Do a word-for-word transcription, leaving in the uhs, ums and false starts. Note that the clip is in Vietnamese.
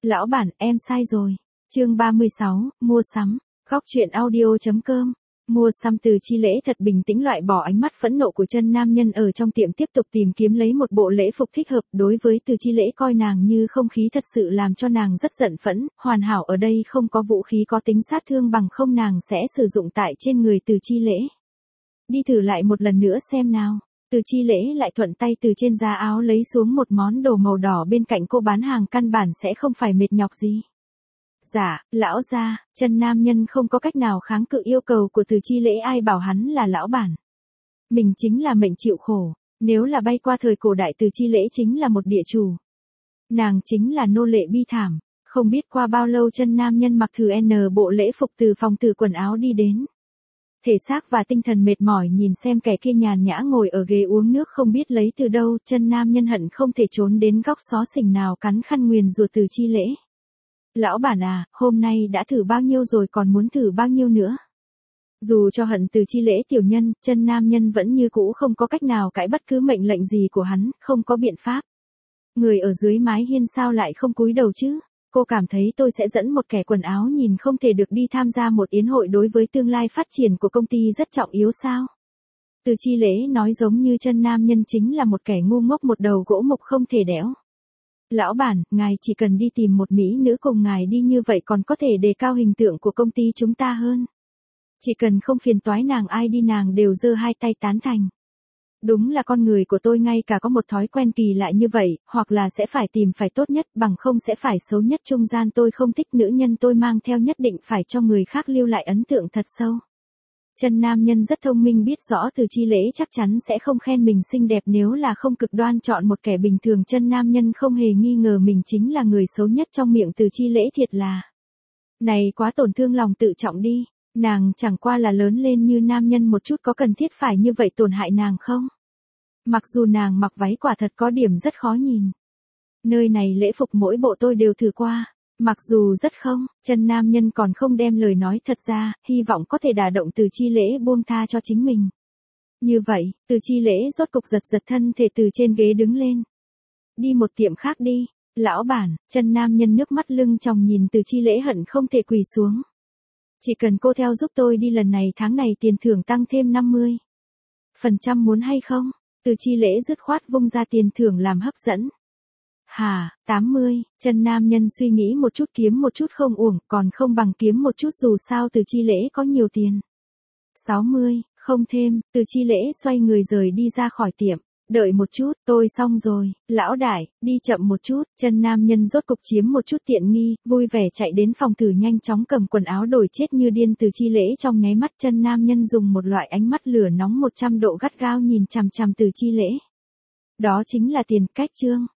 Lão bản, em sai rồi. Chương ba mươi sáu, mua sắm. Góc truyện audio chấm com. Mua sắm. Từ Chi Lễ thật bình tĩnh loại bỏ ánh mắt phẫn nộ của chân nam nhân ở trong tiệm, tiếp tục tìm kiếm lấy một bộ lễ phục thích hợp. Đối với Từ Chi Lễ coi nàng như không khí thật sự làm cho nàng rất giận phẫn, hoàn hảo ở đây không có vũ khí có tính sát thương, bằng không nàng sẽ sử dụng tại trên người Từ Chi Lễ. Đi thử lại một lần nữa xem nào. Từ Chi Lễ lại thuận tay từ trên giá áo lấy xuống một món đồ màu đỏ, bên cạnh cô bán hàng căn bản sẽ không phải mệt nhọc gì. Dạ, lão gia. Chân nam nhân không có cách nào kháng cự yêu cầu của Từ Chi Lễ, ai bảo hắn là lão bản. Mình chính là mệnh chịu khổ, nếu là bay qua thời cổ đại Từ Chi Lễ chính là một địa chủ. Nàng chính là nô lệ bi thảm. Không biết qua bao lâu chân nam nhân mặc thử N bộ lễ phục từ phòng thử quần áo đi đến. Thể xác và tinh thần mệt mỏi nhìn xem kẻ kia nhàn nhã ngồi ở ghế uống nước không biết lấy từ đâu, chân nam nhân hận không thể trốn đến góc xó xỉnh nào cắn khăn nguyền rủa Từ Chi Lễ. Lão bản à, hôm nay đã thử bao nhiêu rồi, còn muốn thử bao nhiêu nữa? Dù cho hận Từ Chi Lễ tiểu nhân, chân nam nhân vẫn như cũ không có cách nào cãi bất cứ mệnh lệnh gì của hắn, không có biện pháp. Người ở dưới mái hiên sao lại không cúi đầu chứ? Cô cảm thấy tôi sẽ dẫn một kẻ quần áo nhìn không thể được đi tham gia một yến hội đối với tương lai phát triển của công ty rất trọng yếu sao? Từ Chi Lễ nói giống như chân nam nhân chính là một kẻ ngu ngốc, một đầu gỗ mục không thể đẽo. Lão bản, ngài chỉ cần đi tìm một mỹ nữ cùng ngài đi, như vậy còn có thể đề cao hình tượng của công ty chúng ta hơn. Chỉ cần không phiền toái nàng, ai đi nàng đều giơ hai tay tán thành. Đúng là con người của tôi ngay cả có một thói quen kỳ lạ như vậy, hoặc là sẽ phải tìm phải tốt nhất, bằng không sẽ phải xấu nhất. Trung gian tôi không thích nữ nhân tôi mang theo nhất định phải cho người khác lưu lại ấn tượng thật sâu. Chân nam nhân rất thông minh, biết rõ Từ Chi Lễ chắc chắn sẽ không khen mình xinh đẹp nếu là không cực đoan chọn một kẻ bình thường. Chân nam nhân không hề nghi ngờ mình chính là người xấu nhất trong miệng Từ Chi Lễ, thiệt là. Này quá tổn thương lòng tự trọng đi, nàng chẳng qua là lớn lên như nam nhân một chút, có cần thiết phải như vậy tổn hại nàng không? Mặc dù nàng mặc váy quả thật có điểm rất khó nhìn. Nơi này lễ phục mỗi bộ tôi đều thử qua. Mặc dù rất không, chân nam nhân còn không đem lời nói thật ra, hy vọng có thể đả động Từ Chi Lễ buông tha cho chính mình. Như vậy, Từ Chi Lễ rốt cục giật giật thân thể từ trên ghế đứng lên. Đi một tiệm khác đi, lão bản. Chân nam nhân nước mắt lưng tròng nhìn Từ Chi Lễ hận không thể quỳ xuống. Chỉ cần cô theo giúp tôi đi lần này, tháng này tiền thưởng tăng thêm năm mươi phần trăm, muốn hay không? Từ Chi Lễ dứt khoát vung ra tiền thưởng làm hấp dẫn. Hà, tám mươi, chân nam nhân suy nghĩ một chút, kiếm một chút không uổng, còn không bằng kiếm một chút, dù sao Từ Chi Lễ có nhiều tiền. sáu mươi, không thêm. Từ Chi Lễ xoay người rời đi ra khỏi tiệm. Đợi một chút, tôi xong rồi. Lão đại, đi chậm một chút. Chân nam nhân rốt cục chiếm một chút tiện nghi, vui vẻ chạy đến phòng thử, nhanh chóng cầm quần áo đổi chết như điên. Từ Chi Lễ trong nháy mắt, chân nam nhân dùng một loại ánh mắt lửa nóng một trăm độ gắt gao nhìn chằm chằm Từ Chi Lễ. Đó chính là tiền. Cách chương